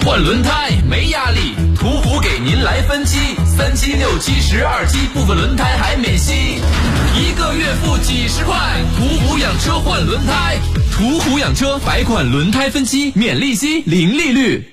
换轮胎没压力，途虎给您来分期，3期、6期、12期，部分轮胎还免息，1个月付几十块。途虎养车换轮胎，途虎养车百款轮胎分期，免利息，零利率。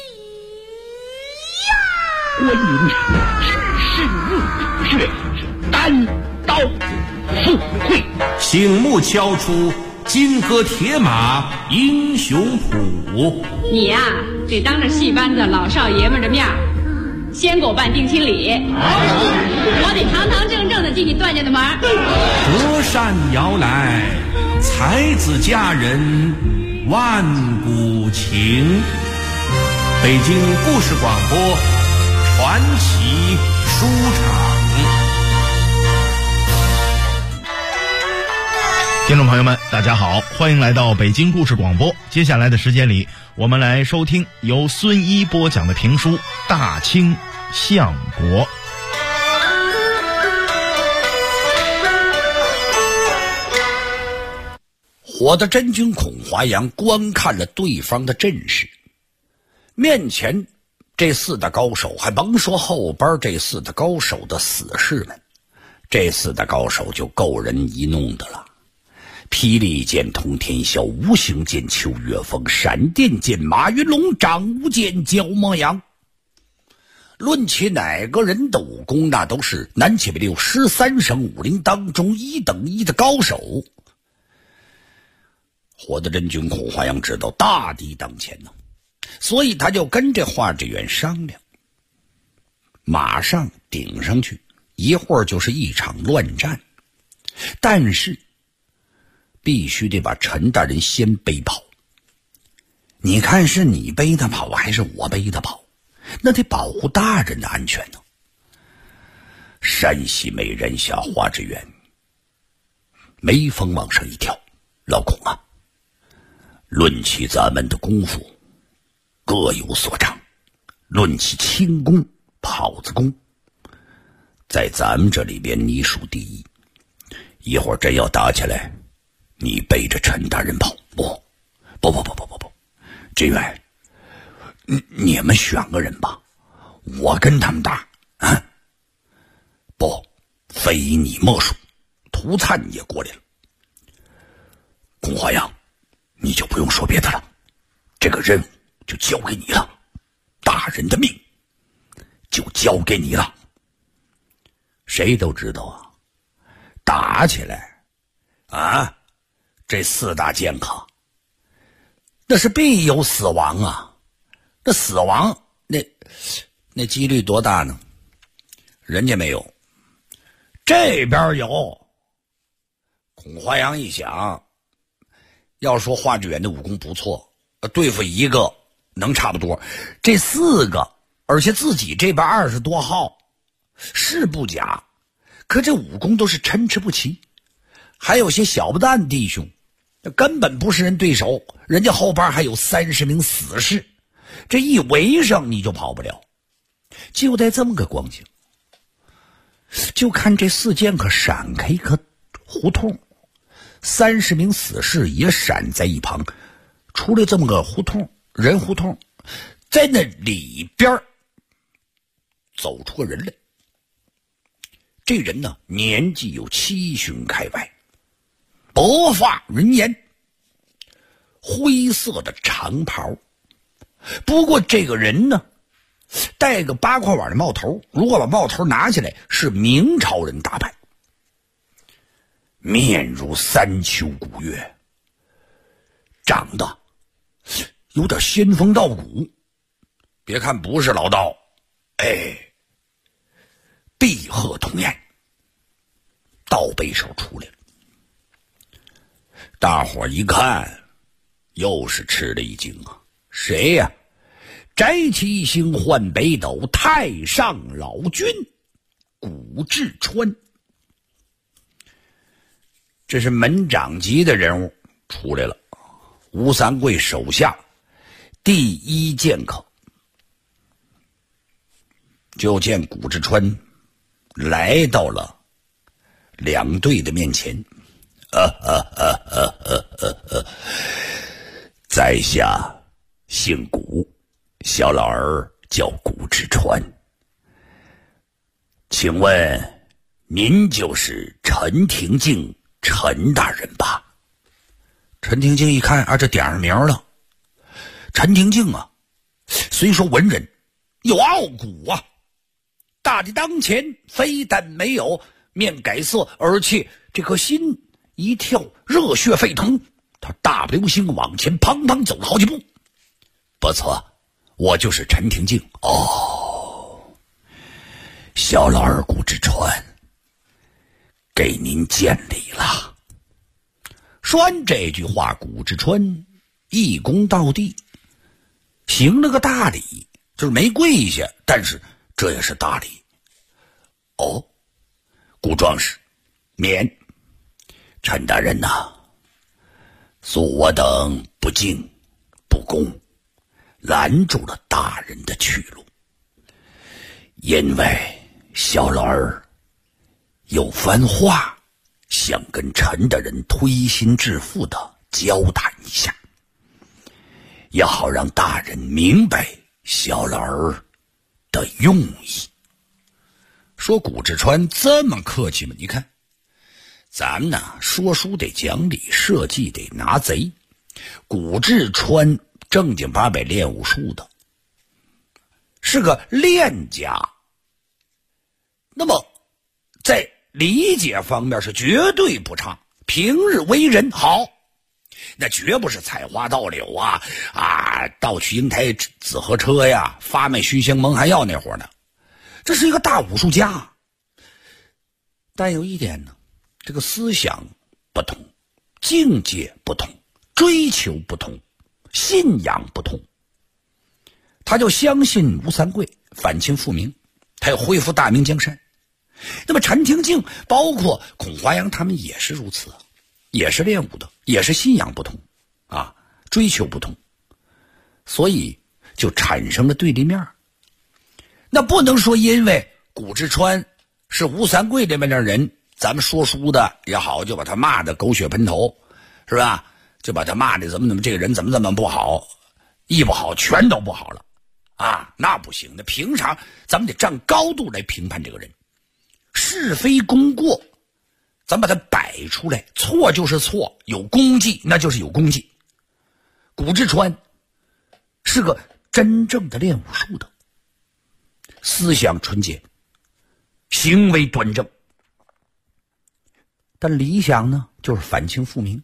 观音只是入血，单刀赴会， 醒目敲出金戈铁马英雄谱。 你呀，得当着戏班子老少爷们的面先给我办定亲礼，我得堂堂正正的进你段家的门。 隔山遥来，才子佳人万古情。北京故事广播传奇书场。 听众朋友们大家好，欢迎来到北京故事广播。接下来的时间里，我们来收听由孙一播讲的评书《大清相国》。 火的真君孔华阳观看了对方的阵势，面前这4大高手，还甭说后边这4大高手的死士们，这4大高手就够人一弄的了。霹雳剑通天霄，无形剑秋月风，闪电剑马云龙，掌无剑焦魔阳。论起哪个人的武功，那都是南七北六13省武林当中1等1的高手。火的真君孔华阳知道大敌当前呢，所以他就跟这华志远商量，马上顶上去，一会儿就是一场乱战，但是必须得把陈大人先背跑。你看是你背他跑还是我背他跑？那得保护大人的安全呢。山西美人下华志远眉峰往上一跳，老孔啊，论起咱们的功夫各有所长，论起轻功跑子功，在咱们这里边你属第一。一会儿真要打起来，你背着陈大人跑。不，志远，你们选个人吧，我跟他们打啊！不，非你莫属，涂灿也过来了。孔华阳，你就不用说别的了，这个任务就交给你了，大人的命就交给你了。谁都知道啊，打起来啊，这4大剑客那是必有死亡啊。那死亡那几率多大呢？人家没有，这边有。孔华阳一想，要说华志远的武功不错，对付一个能差不多，这4个，而且自己这边20多号是不假，可这武功都是参差不齐，还有些小不蛋弟兄根本不是人对手，人家后边还有30名死士，这一围上你就跑不了。就在这么个光景，就看这4剑客闪开一个胡同，30名死士也闪在一旁，出来这么个胡同，人胡同，在那里边走出个人来。这人呢，年纪有70开外，白发人颜，灰色的长袍。不过这个人呢，戴个8块碗的帽头，如果把帽头拿起来，是明朝人打扮，面如三秋古月，长得有点仙风道骨。别看不是老道，碧鹤童颜，倒背手出来了。大伙一看，又是吃了一惊啊！谁呀？摘七星换北斗，太上老君古志川。这是门长级的人物出来了，吴三桂手下第1剑客。就见古志川来到了两队的面前，在下姓古， 小老儿叫谷志川，请问您就是陈廷敬陈大人吧？陈廷敬一看啊，这点上名了。陈廷敬啊，虽说文人，有傲骨啊，大敌当前，非但没有面改色，而且这颗心一跳，热血沸腾，他大步流星往前砰砰走了好几步。不错，我就是陈廷敬。哦，小老儿谷志川，给您见礼了。说完这句话，谷志川一躬到地，行了个大礼，就是没跪下，但是这也是大礼。哦，谷壮士，免。陈大人呐，恕我等不敬不恭，拦住了大人的去路，因为小老儿有番话想跟陈大人推心置腹的交谈一下，也好让大人明白小老儿的用意。说谷志川这么客气吗？你看咱们呢说书得讲理，设计得拿贼。谷志川正经八百练武术的，是个练家，那么在理解方面是绝对不差，平日为人好，那绝不是采花盗柳啊，盗取英台紫河车呀，发卖熏香蒙汗药那会儿呢。这是一个大武术家，但有一点呢，这个思想不同，境界不同，追求不同，信仰不同。他就相信吴三桂反清复明，他要恢复大明江山。那么陈廷敬包括孔华阳他们也是如此，也是练武的，也是信仰不同啊，追求不同，所以就产生了对立面。那不能说因为谷志川是吴三桂这边的人，咱们说书的也好，就把他骂的狗血喷头，是吧？就把他骂的怎么这个人怎么不好，一不好全都不好了啊，那不行。那平常咱们得站高度来评判这个人，是非功过咱把它摆出来，错就是错，有功绩那就是有功绩。谷志川是个真正的练武术的，思想纯洁，行为端正，但理想呢就是反清复明。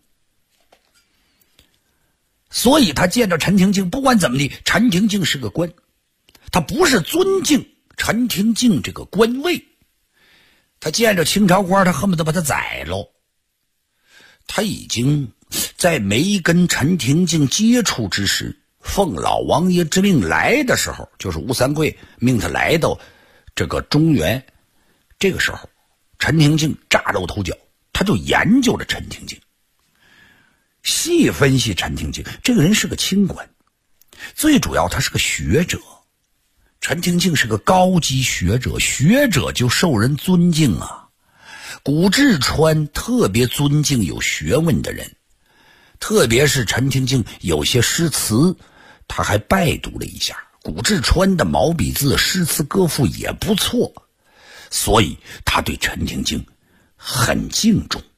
所以他见到陈廷敬，不管怎么地，陈廷敬是个官，他不是尊敬陈廷敬这个官位，他见着清朝官，他恨不得把他宰喽。他已经在没跟陈廷敬接触之时，奉老王爷之命来的时候，就是吴三桂命他来到这个中原，这个时候陈廷敬崭露头角，他就研究了陈廷敬，细分析陈廷敬这个人是个清官，最主要他是个学者。陈廷敬是个高级学者，学者就受人尊敬啊。谷志川特别尊敬有学问的人，特别是陈廷敬有些诗词他还拜读了一下，谷志川的毛笔字诗词歌赋也不错，所以他对陈廷敬很敬重。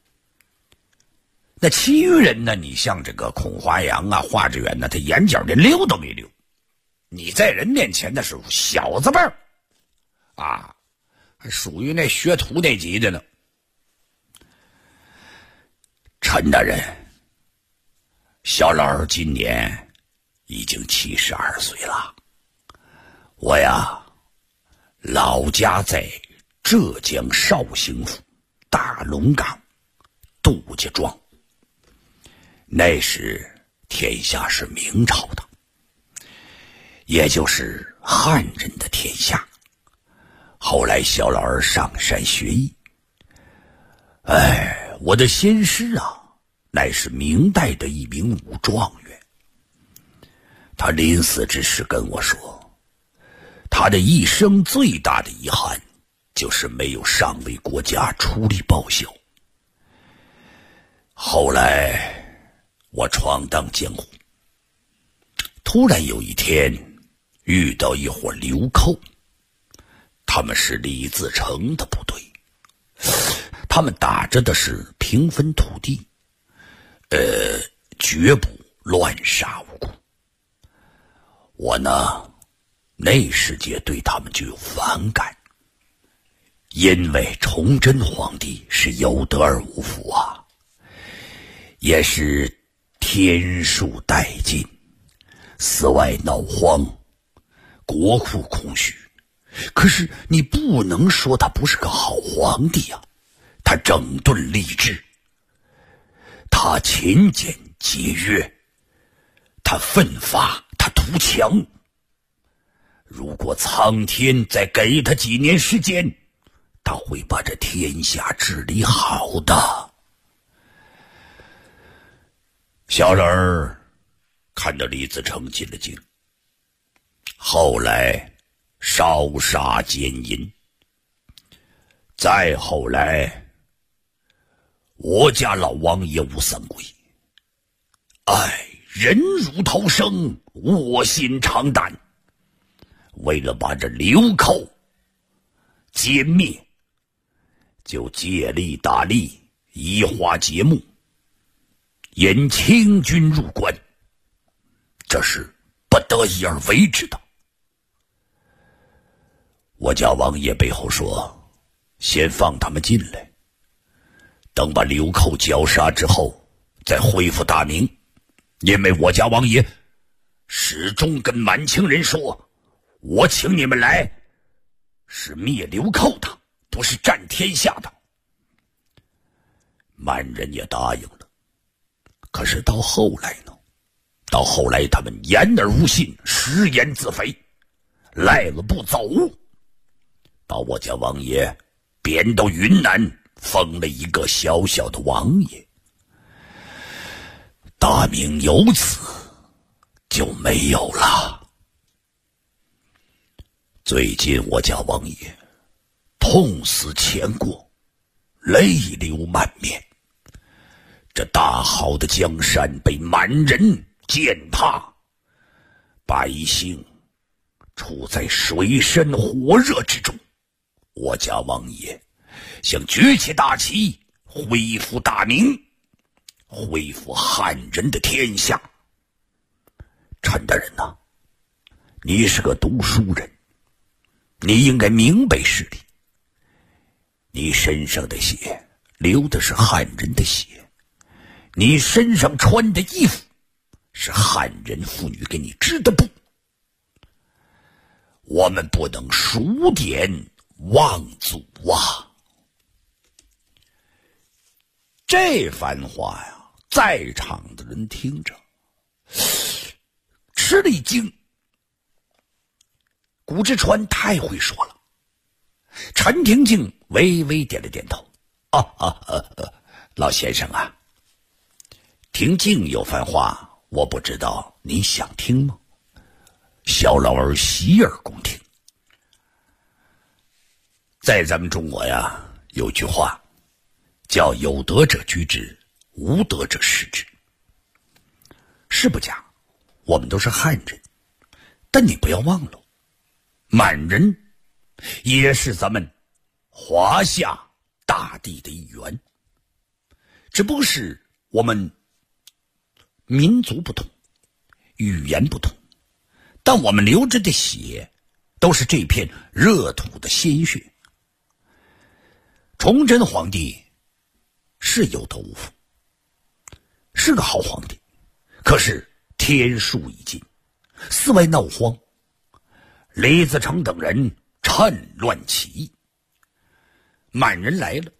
那其余人呢，你像这个孔华阳啊、华志远呢，他眼角连溜都没溜，你在人面前那是小子辈儿啊，还属于那学徒那级的呢。陈大人，小老儿今年已经72岁了，我呀老家在浙江绍兴府大龙岗杜家庄，那时天下是明朝的，也就是汉人的天下。后来小老儿上山学艺，我的先师啊乃是明代的一名武状元。他临死之时跟我说，他的一生最大的遗憾就是没有上为国家出力报效。后来我闯荡江湖，突然有一天遇到一伙流寇，他们是李自成的部队，他们打着的是平分土地，绝不乱杀无辜。我呢，那时节对他们就有反感，因为崇祯皇帝是有德而无福啊，也是天数殆尽，四外闹荒，国库空虚。可是你不能说他不是个好皇帝啊，他整顿吏治，他勤俭节约，他奋发，他图强。如果苍天再给他几年时间，他会把这天下治理好的。小人儿看到李自成进了京，后来烧杀奸淫，再后来我家老王爷吴三桂，忍辱偷生，卧薪尝胆，为了把这流寇歼灭，就借力打力，移花接木，引清军入关，这是不得已而为之的。我家王爷背后说，先放他们进来，等把流寇绞杀之后再恢复大明。因为我家王爷始终跟满清人说，我请你们来是灭流寇的，不是占天下的。满人也答应了。可是到后来呢？到后来他们言而无信，食言自肥，赖了不走，把我家王爷贬到云南，封了一个小小的王爷。大明由此就没有了。最近我家王爷痛思前过，泪流满面。这大好的江山被满人践踏，百姓处在水深火热之中。我家王爷想举起大旗，恢复大明，恢复汉人的天下。陈大人呐，你是个读书人，你应该明白事理。你身上的血流的是汉人的血，你身上穿的衣服是汉人妇女给你织的布。我们不能数典忘祖啊！这番话呀，在场的人听着吃了一惊。谷之川太会说了，陈廷敬微微点了点头。老先生啊，廷敬有番话，我不知道你想听吗？小老儿洗耳恭听。在咱们中国呀，有句话叫有德者居之，无德者视之。是不假，我们都是汉人，但你不要忘了，满人也是咱们华夏大地的一员，只不过是我们民族不同，语言不同，但我们流着的血都是这片热土的鲜血。崇祯皇帝是有德无福，是个好皇帝，可是天数已尽，四外闹荒，李自成等人趁乱起义，满人来了。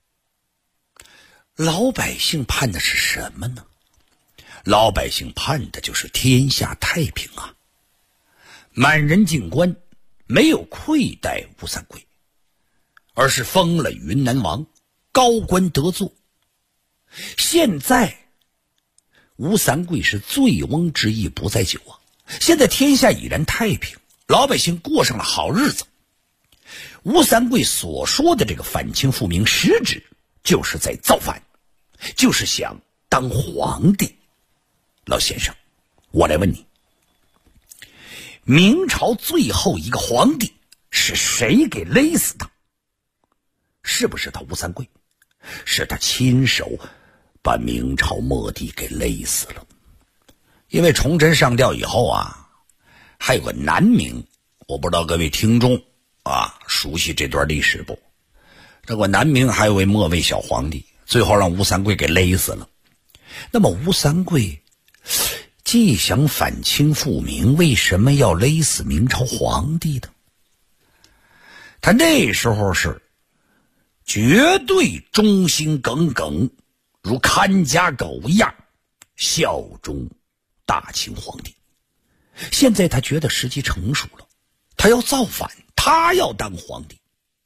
老百姓盼的是什么呢？老百姓盼的就是天下太平啊！满人进关没有愧待吴三桂，而是封了云南王，高官得坐。现在吴三桂是醉翁之意不在酒啊！现在天下已然太平，老百姓过上了好日子。吴三桂所说的这个反清复明，实质就是在造反，就是想当皇帝。老先生，我来问你， 明朝最后一个皇帝是谁给勒死的？是不是他吴三桂？是他亲手把明朝末帝给勒死了。因为崇祯上吊以后啊，还有个南明，我不知道各位听众啊熟悉这段历史不？这个南明还有位末位小皇帝，最后让吴三桂给勒死了。那么吴三桂既想反清复明，为什么要勒死明朝皇帝呢？他那时候是绝对忠心耿耿，如看家狗一样效忠大清皇帝。现在他觉得时机成熟了，他要造反，他要当皇帝。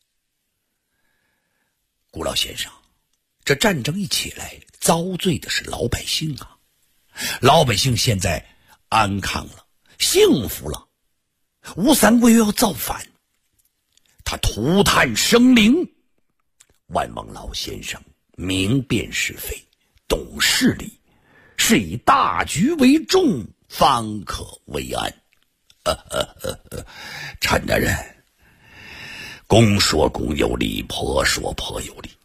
顾老先生，这战争一起来，遭罪的是老百姓啊！老百姓现在安康了，幸福了，吴三桂又要造反，他涂炭生灵。万望老先生明辨是非，懂事理，是以大局为重，方可为安。陈大人，公说公有理，婆说婆有理。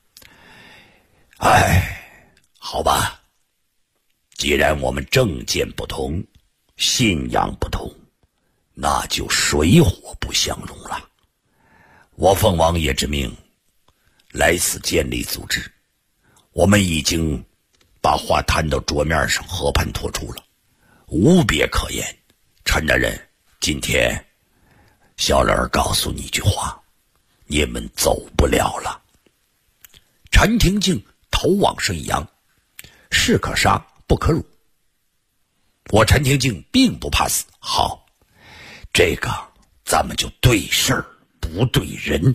好吧，既然我们政见不同，信仰不同，那就水火不相容了。我奉王爷之命来此建立组织，我们已经把话摊到桌面上，和盘托出了，无别可言。陈大人，今天小人儿告诉你一句话，你们走不了了。陈廷敬头往上一扬，士可杀不可辱。我陈廷敬并不怕死。好，这个咱们就对事儿不对人。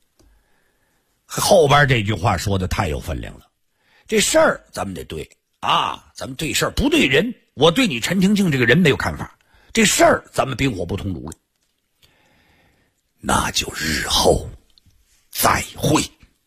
后边这句话说的太有分量了，这事儿咱们得对啊，咱们对事儿不对人。我对你陈廷敬这个人没有看法，这事儿咱们冰火不通炉了，那就日后再会。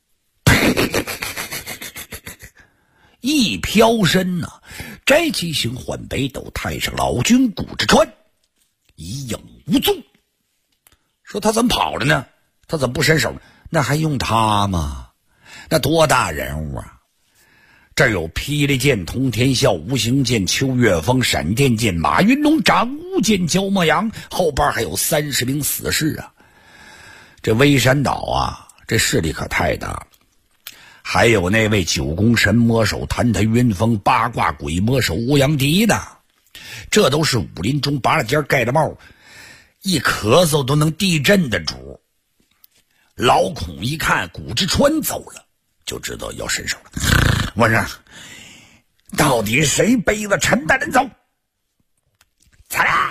一飘身呢，摘其行换北斗，太上老君谷之川一影无踪。说他怎么跑了呢？他怎么不伸手呢？那还用他吗？那多大人物啊！这有霹雳剑、通天啸、无形剑、秋月风、闪电剑、马云龙、掌乌剑、焦墨阳，后边还有30名死士啊！这微山岛啊，这势力可太大了。还有那位九宫神魔手弹弹云峰、八卦鬼魔手欧阳迪的，这都是武林中拔了尖盖了帽，一咳嗽都能地震的主。老孔一看谷之川走了，就知道要伸手了。我说，到底谁背着陈大人走？擦啦！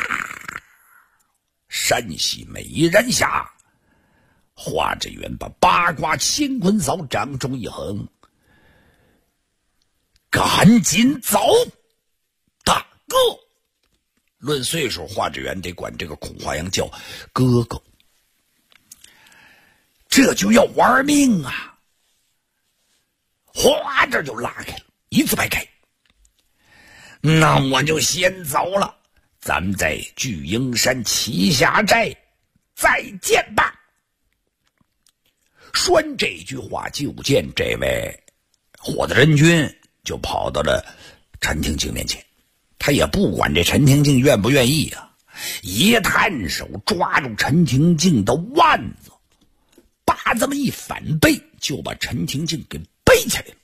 山西美人峡，华志远把八卦乾坤扫掌中一横，赶紧走！大哥，论岁数，华志远得管这个孔华阳叫哥哥。这就要玩命啊！哗，这就拉开了，一字排开。那我就先走了，咱们在巨鹰山旗下寨再见吧。说完这句话，就见这位火的人君就跑到了陈廷敬面前。他也不管这陈廷敬愿不愿意啊，一探手抓住陈廷敬的腕子，叭这么一反背，就把陈廷敬给背起来了。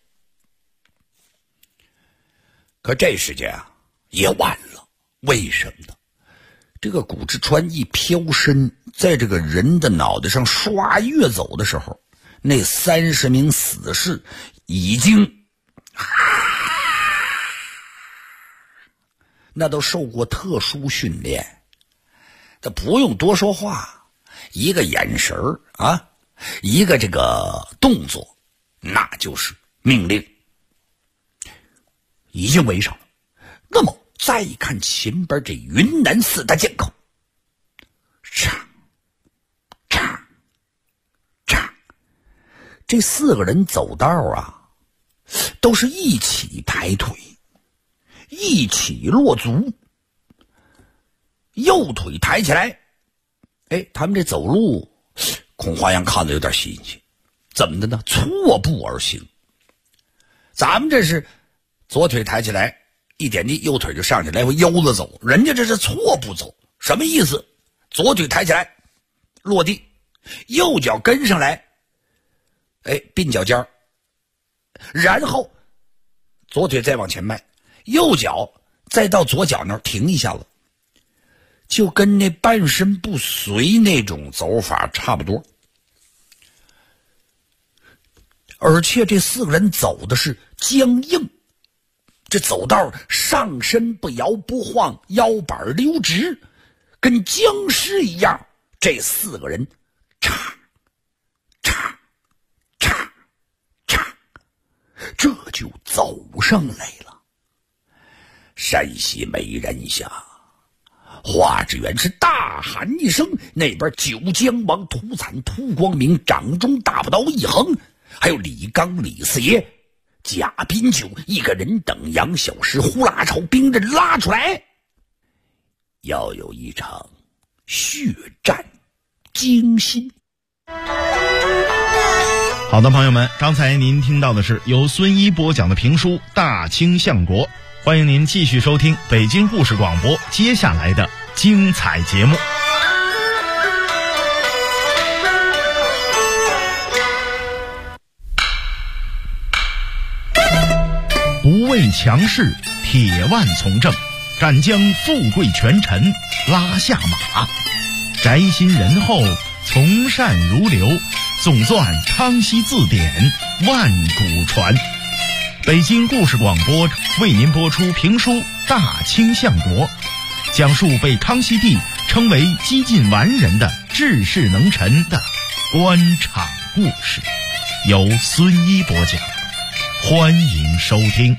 可这时间啊也晚了，为什么呢？这个谷之川一飘身，在这个人的脑袋上唰跃走的时候，那30名死士已经那都受过特殊训练，他不用多说话，一个眼神啊，一个这个动作，那就是命令，已经围上了。那么再看前边这云南4大剑客，嚓嚓嚓，这4个人走道啊，都是一起抬腿，一起落足。 右腿抬起来。哎，他们这走路，孔华阳看着有点新鲜，怎么的呢？错步而行。咱们这是左腿抬起来，一点地，右腿就上去，来回悠着走。人家这是错步走，什么意思？左腿抬起来，落地，右脚跟上来，哎，并脚尖儿，然后左腿再往前迈，右脚再到左脚那儿停一下子，就跟那半身不遂那种走法差不多。而且这4个人走的是僵硬，这走道上身不摇不晃，腰板溜直，跟僵尸一样。这4个人嚓嚓嚓嚓，这就走上来了。山西没人下，华志远是大喊一声，那边九江王屠惨、屠光明、掌中大不刀一横，还有李刚、李四爷、贾宾九一个人等杨小石呼啦朝兵刃拉出来，要有一场血战惊心。 好的，朋友们，刚才您听到的是由孙一播讲的评书《大清相国》，欢迎您继续收听北京故事广播接下来的精彩节目。不畏强势，铁腕从政，敢将富贵权臣拉下马，宅心仁厚，从善如流，总算康熙字典，万古传。北京故事广播为您播出评书《大清相国》，讲述被康熙帝称为几近完人的治世能臣的官场故事，由孙一播讲，欢迎收听。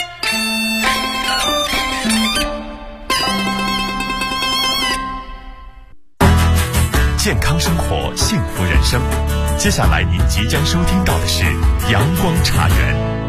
健康生活，幸福人生。接下来您即将收听到的是阳光茶园。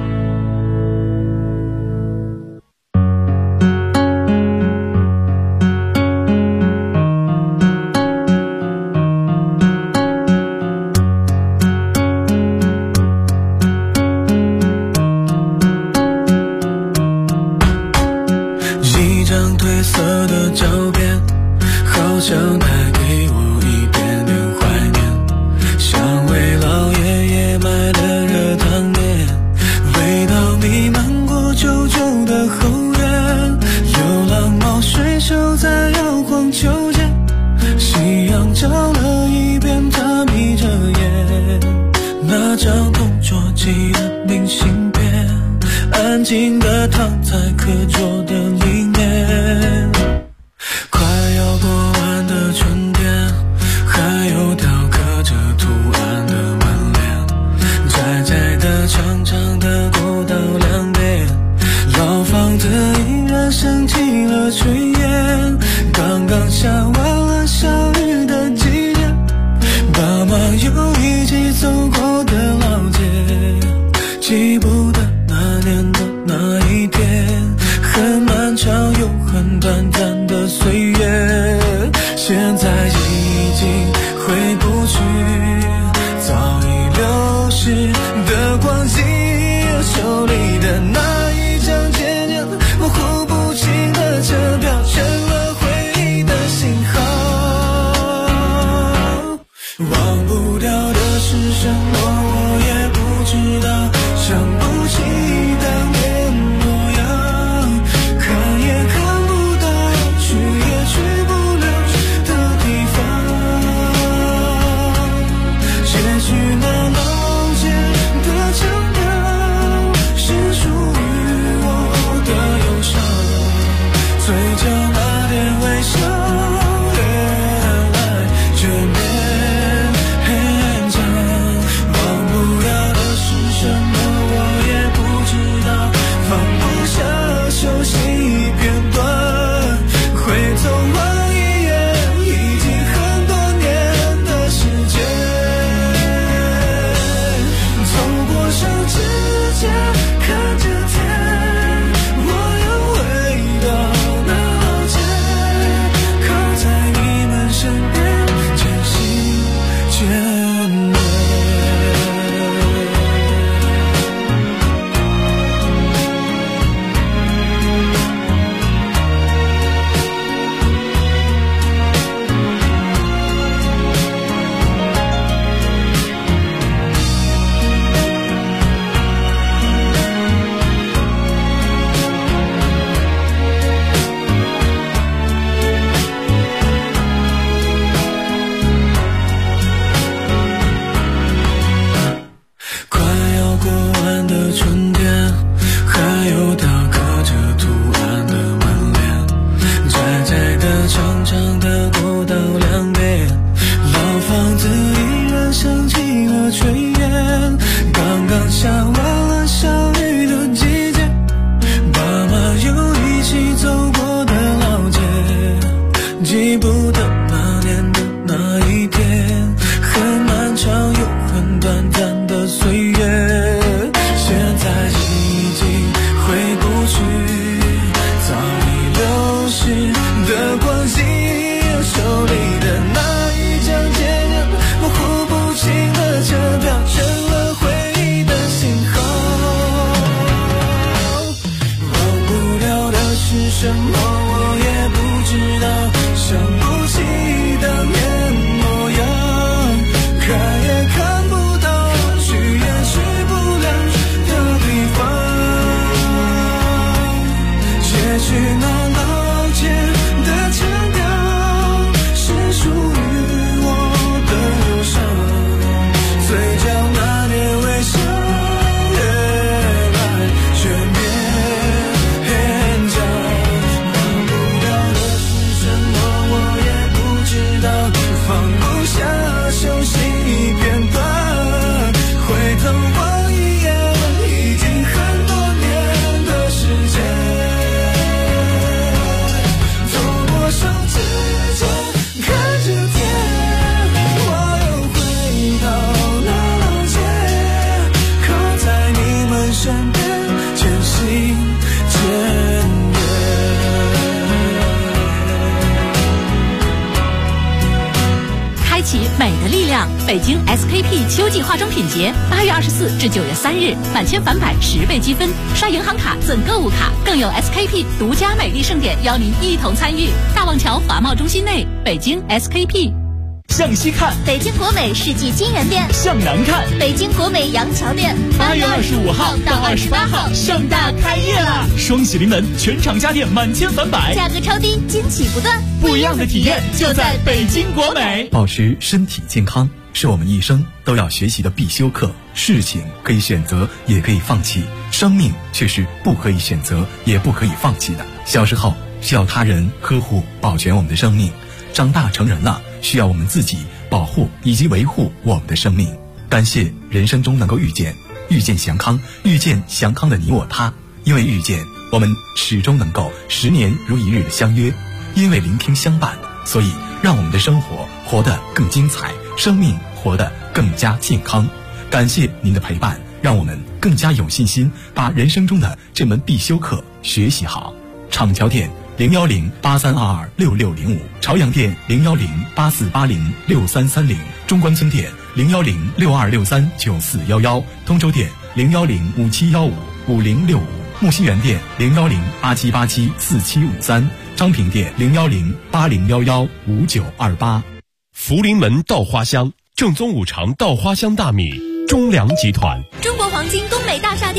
一张褪色的照片，好像带给我一点点怀念，像为老爷爷买的热汤面，味道弥漫过旧旧的后院，有浪猫睡熟在摇晃秋千，夕阳照了一遍，他眯着眼，那张同桌寄的明信片，安静地躺在课桌的里面，快要过完的春天，还有雕刻着图案的门帘，窄窄的长长的过道两边，老房子依然升起了炊烟，刚刚下完了小雨的季节，爸妈又一起走过的老街，记不得那年的那一天，很漫长又很短暂的岁月，现在已经回不去早已流逝的光景，手里的那一张渐渐模糊不清的车票， 记不得那年的那一天，很漫长又很短暂的岁月，现在已经回不去早已流逝的光景，手里的那一张渐渐模糊不清的车票成了回忆的信号，忘不了的是什么我也不知道，想不起当年模样，看也看不到，去也去不了的地方，结局那老街的腔调是属于我的忧伤，嘴角那点微笑越来越勉强，忘不了的是什么我也不知道，放不下熟悉片段，回头望一眼已经很多年的时间，走过手指间看着天，我又回到那老街，靠在你们身边渐行渐远。 开启美的力量，北京 SKP 秋季化妆品节，8月24至9月3日，满千返百10倍积分，刷银行卡赠购物卡，更有 SKP 独家美丽盛典邀您一同参与。大望桥华贸中心内，北京 SKP。 向西看， 北京国美世纪金源店； 向南看， 北京国美杨桥店。 8月25号到28号盛大开业啦！双喜临门，全场家电满千返百， 价格超低，惊喜不断， 不一样的体验就在北京国美。 保持身体健康是我们一生都要学习的必修课。事情可以选择，也可以放弃，生命却是不可以选择，也不可以放弃的。小时候需要他人呵护保全我们的生命，长大成人了，需要我们自己保护以及维护我们的生命。感谢人生中能够遇见祥康，遇见祥康的你我他。因为遇见，我们始终能够10年如一日的相约；因为聆听相伴，所以让我们的生活活得更精彩，生命活得更加健康。感谢您的陪伴，让我们更加有信心把人生中的这门必修课学习好。厂桥店01083226605，朝阳店01084806330，中关村店01062639411，通州店01057155065，木樨园店01087874753，昌平店01080115928。 福临门稻花香，正宗5常稻花香大米，中粮集团。 中国黄金东北大厦店。